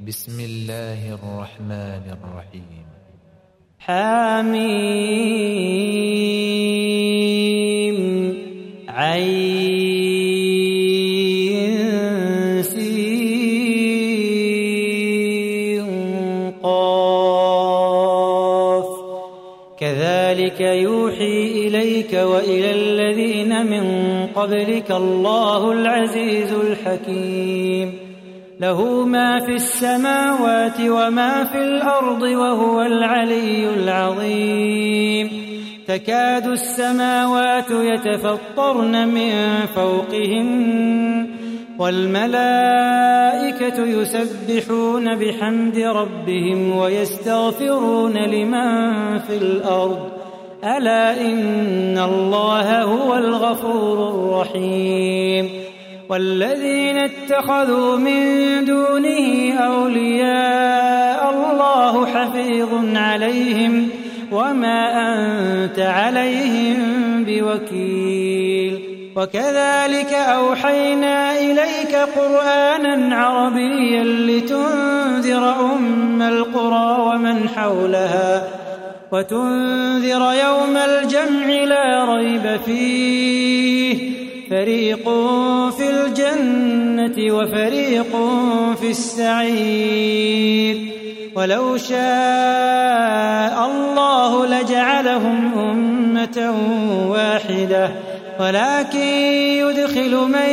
بسم الله الرحمن الرحيم. حميم عين سين قاف كذلك يوحي إليك وإلى الذين من قبلك الله العزيز الحكيم له ما في السماوات وما في الأرض وهو العلي العظيم تكاد السماوات يتفطرن من فوقهن والملائكة يسبحون بحمد ربهم ويستغفرون لمن في الأرض ألا إن الله هو الغفور الرحيم والذين اتخذوا من دونه أولياء الله حفيظ عليهم وما أنت عليهم بوكيل وكذلك أوحينا إليك قرآنا عربيا لتنذر أم القرى ومن حولها وتنذر يوم الجمع لا ريب فيه فريق في الجنة وفريق في السعير ولو شاء الله لجعلهم أمة واحدة ولكن يدخل من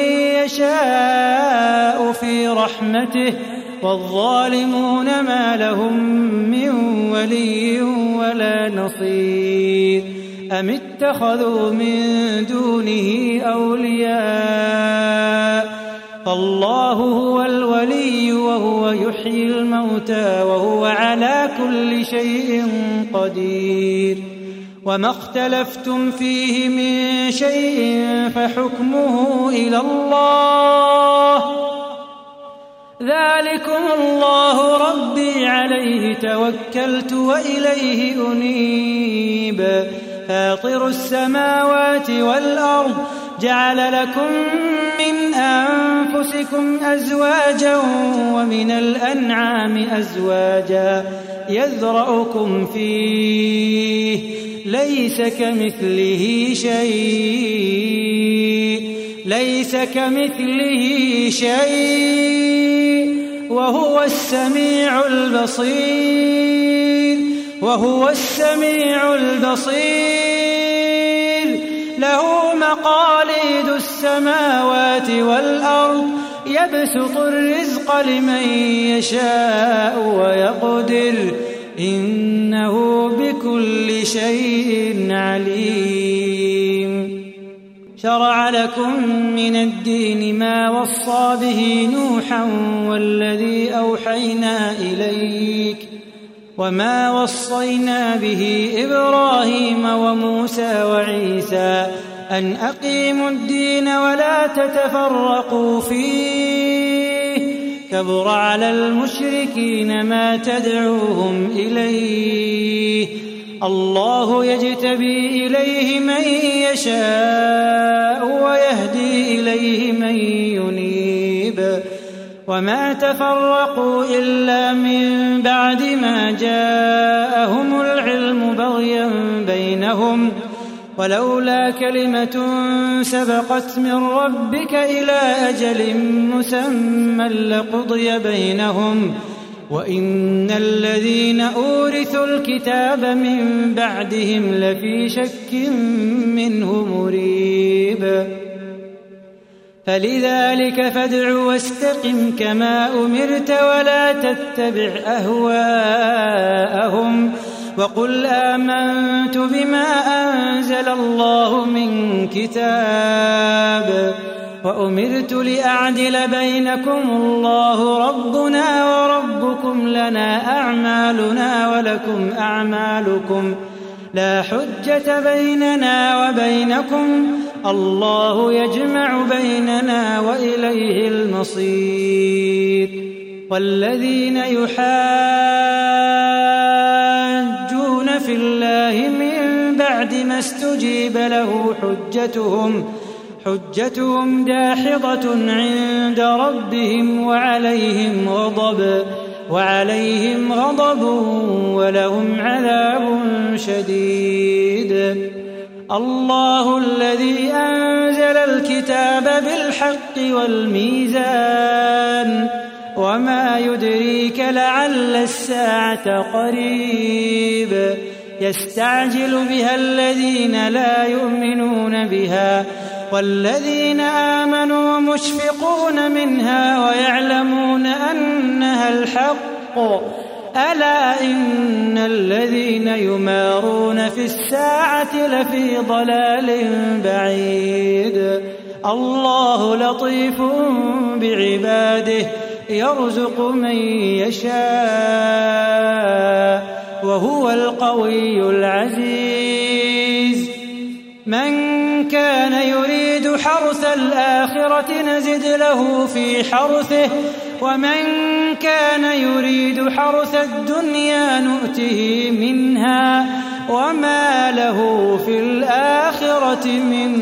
يشاء في رحمته والظالمون ما لهم من ولي ولا نصير أم اتخذوا من دونه أولياء فالله هو الولي وهو يحيي الموتى وهو على كل شيء قدير وما اختلفتم فيه من شيء فحكمه إلى الله ذلكم الله ربي عليه توكلت وإليه أنيب فاطر السماوات والأرض جعل لكم من أنفسكم أزواجا ومن الأنعام أزواجا يذرأكم فيه ليس كمثله شيء وهو السميع البصير له مقاليد السماوات والأرض يبسط الرزق لمن يشاء ويقدر إنه بكل شيء عليم شرع لكم من الدين ما وصى به نوحا والذي أوحينا إليك وما وصينا به إبراهيم وموسى وعيسى أن أقيموا الدين ولا تتفرقوا فيه كبر على المشركين ما تدعوهم إليه الله يجتبي إليه من يشاء ويهدي إليه من ينيب وما تفرقوا إلا من بعد ما جاءهم العلم بغيا بينهم ولولا كلمة سبقت من ربك إلى أجل مسمى لقضي بينهم وإن الذين أورثوا الكتاب من بعدهم لفي شك منه مريب فلذلك فادع واستقم كما أمرت ولا تتبع أهواءهم وقل آمنت بما أنزل الله من كتاب وأمرت لأعدل بينكم الله ربنا وربكم لنا أعمالنا ولكم أعمالكم لا حجة بيننا وبينكم الله يجمع بيننا وإليه المصير والذين يحاجون في الله من بعد ما استجيب له حجتهم داحضة عند ربهم وعليهم غضب وعليهم غضب ولهم عذاب شديد. الله الذي أنزل الكتاب بالحق والميزان وما يدريك لعل الساعة قريب يستعجل بها الذين لا يؤمنون بها والذين آمنوا مشفقون منها ويعلمون أنها الحق ألا إن الذين يمارون في الساعة لفي ضلال بعيد. الله لطيف بعباده يرزق من يشاء وهو القوي العزيز. من كان يريد حرث الآخرة نزد له في حرثه ومن كان يريد حرث الدنيا نؤته منها وما له في الآخرة من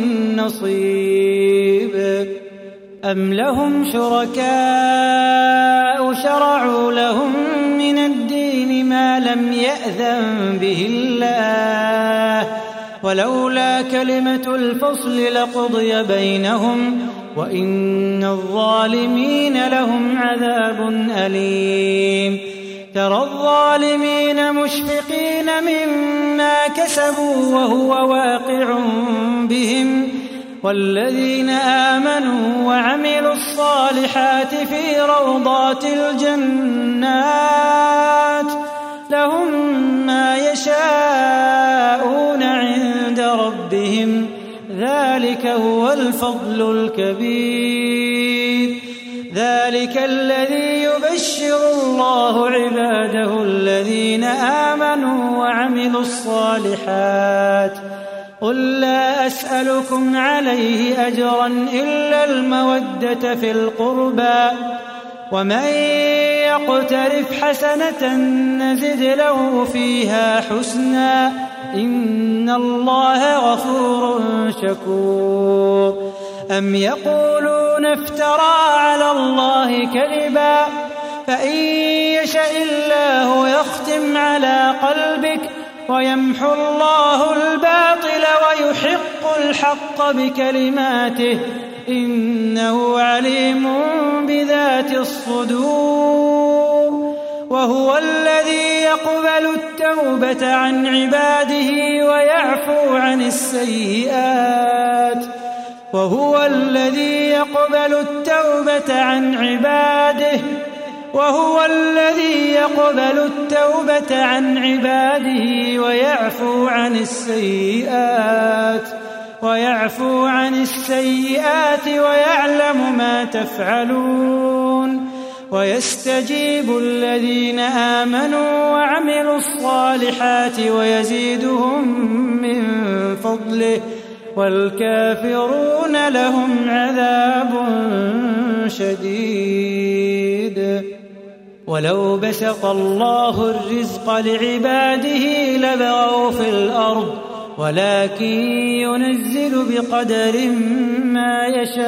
نصيب. أم لهم شركاء شرعوا لهم من الدين ما لم يأذن به الله ولولا كلمة الفصل لقضي بينهم وإن الظالمين لهم عذاب أليم. ترى الظالمين مشفقين مما كسبوا وهو واقع بهم والذين آمنوا وعملوا الصالحات في روضات الجنات لهم ما يشاءون عند ربهم ذلك هو الفضل الكبير. ذلك الذي يبشر الله عباده الذين آمنوا وعملوا الصالحات. قل لا أسألكم عليه أجرا إلا المودة في القربى ومن يقترف حسنة نزد له فيها حسنا إن الله غفور شكور. أم يقولون افترى على الله كذبا فإن يشاء الله يختم على قلبك ويمحو الله الباطل ويحق الحق بكلماته إنه عليم بذات الصدور. وهو الذي يقبل التوبة عن عباده ويعفو عن السيئات وهو الذي يقبل التوبة عن عباده ويعفو عن السيئات ويعلم ما تفعلون. ويستجيب الذين آمنوا وعملوا الصالحات ويزيدهم من فضله والكافرون لهم عذاب شديد. ولو بسط الله الرزق لعباده لبغوا في الأرض ولكن ينزل بقدر ما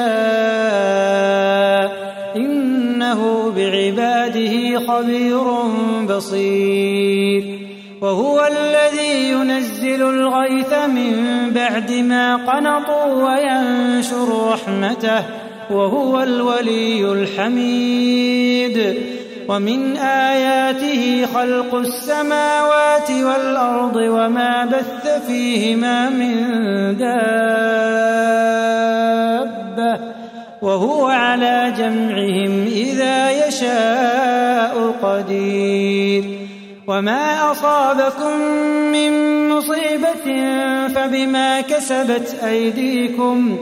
يشاء إنه بعباده خبير بصير. وهو الذي ينزل الغيث من بعد ما قنطوا وينشر رحمته وهو الولي الحميد. ومن آياته خلق السماوات والأرض وما بث فيهما من دابة وهو على جمعهم إذا يشاء قدير. وما أصابكم من مصيبة فبما كسبت أيديكم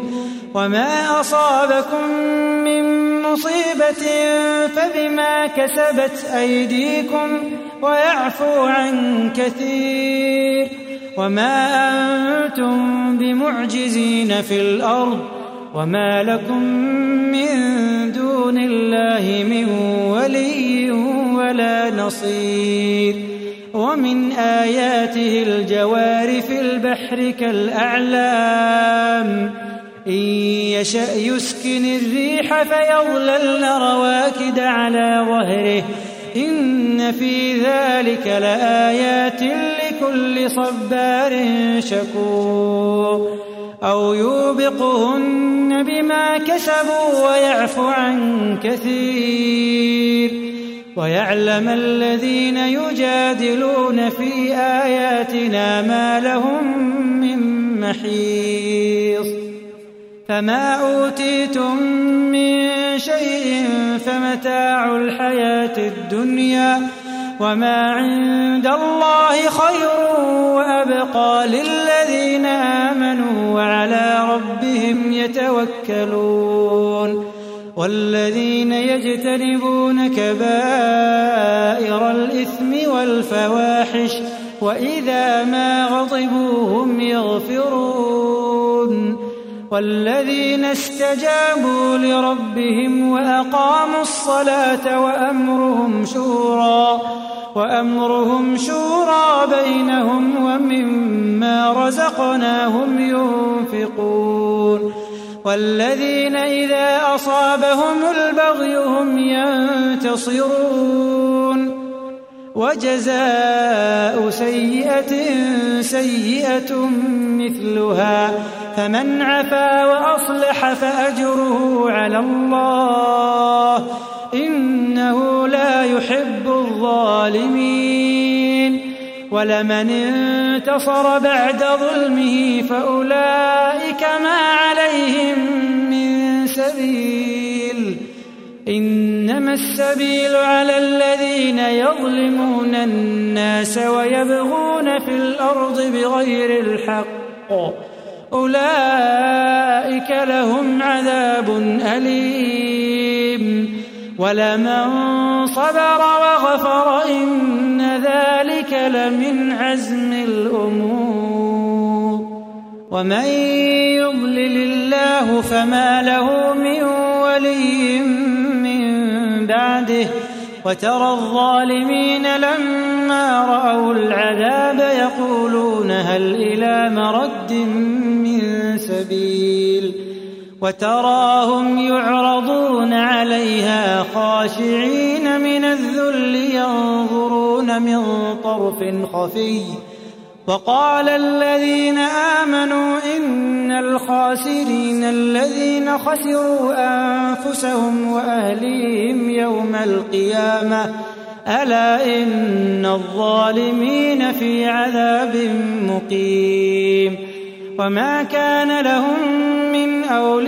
ويعفو عن كثير. وما أنتم بمعجزين في الأرض وما لكم من دون الله من ولي ولا نصير. ومن آياته الجوار في البحر كالأعلام إن يشأ يسكن الريح فيظللن رواكد على ظهره إن في ذلك لآيات لكل صبار شكور أو يوبقهن بما كسبوا ويعفو عن كثير ويعلم الذين يجادلون في آياتنا ما لهم من محيص فما أوتيتم من شيء فمتاع الحياة الدنيا وما عند الله خير وأبقى للذين آمنوا وعلى ربهم يتوكلون والذين يجتنبون كبائر الإثم والفواحش وإذا ما غضبوا هم يغفرون والذين استجابوا لربهم وأقاموا الصلاة وأمرهم شورى بينهم ومما رزقناهم ينفقون والذين إذا أصابهم البغي هم ينتصرون وجزاء سيئة مثلها فمن عفا وأصلح فأجره على الله إنه لا يحب الظالمين ولمن انتصر بعد ظلمه فأولئك ما عليهم من سبيل إنما السبيل على الذين يظلمون الناس ويبغون في الأرض بغير الحق أولئك لهم عذاب أليم ولمن صبر وغفر إن ذلك لمن عزم الأمور ومن يضلل الله فما له من ولي من بعده وترى الظالمين لما رأوا العذاب يقولون هل إلى مرد من سبيل وتراهم يعرضون عليها خاشعين من الذل ينظرون من طرف خفي وقال الذين آمنوا إن الخاسرين الذين خسروا أنفسهم وأهليهم يوم القيامة ألا إن الظالمين في عذاب مقيم وما كان لهم من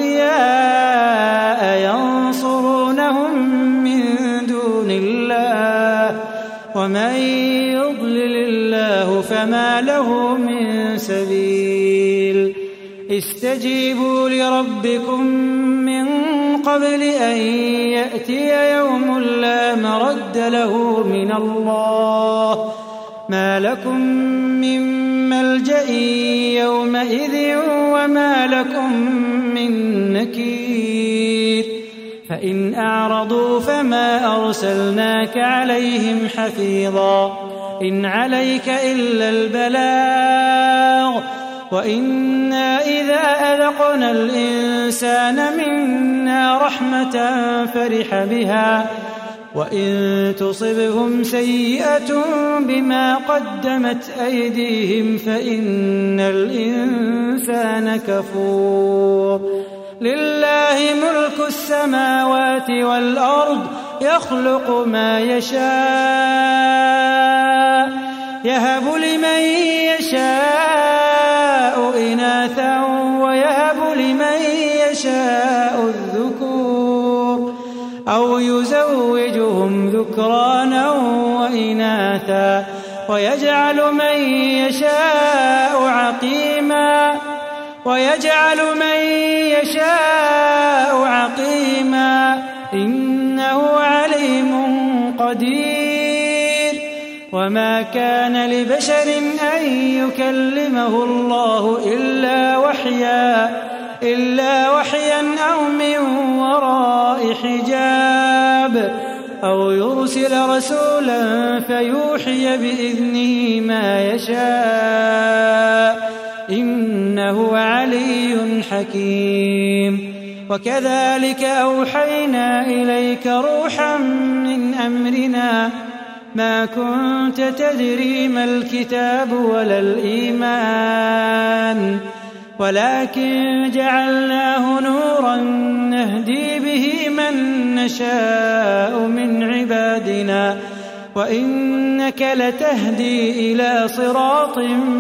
أولياء ينصرونهم من دون الله ومن يضلل الله فما له من سبيل استجيبوا لربكم من قبل أن يأتي يوم لا مرد له من الله ما لكم من ملجأ يومئذ وما لكم من نكير فإن أعرضوا فما أرسلناك عليهم حفيظا إن عليك إلا البلاغ وإنا إذا أذقنا الإنسان منا رحمة فرح بها وإن تصبهم سيئة بما قدمت أيديهم فإن الإنسان كفور لله ملك السماوات والأرض يخلق ما يشاء يهب لمن يشاء إناثا ويهب لمن يشاء الذكور أو يزوجهم ذكرانا وإناثا ويجعل من يشاء عقيما إنه عليم قدير وما كان لبشر أن يكلمه الله إلا وحيا أو من وراء حجاب أو يرسل رسولا فيوحي بإذنه ما يشاء إنه علي حكيم وكذلك أوحينا إليك روحا من أمرنا ما كنت تدري ما الكتاب ولا الإيمان ولكن جعلناه نورا نهدي به من نشاء من عبادنا وإنك لتهدي إلى صراط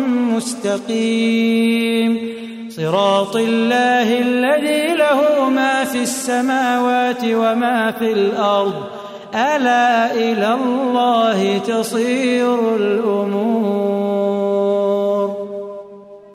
مستقيم صراط الله الذي له ما في السماوات وما في الأرض ألا إلى الله تصير الأمور.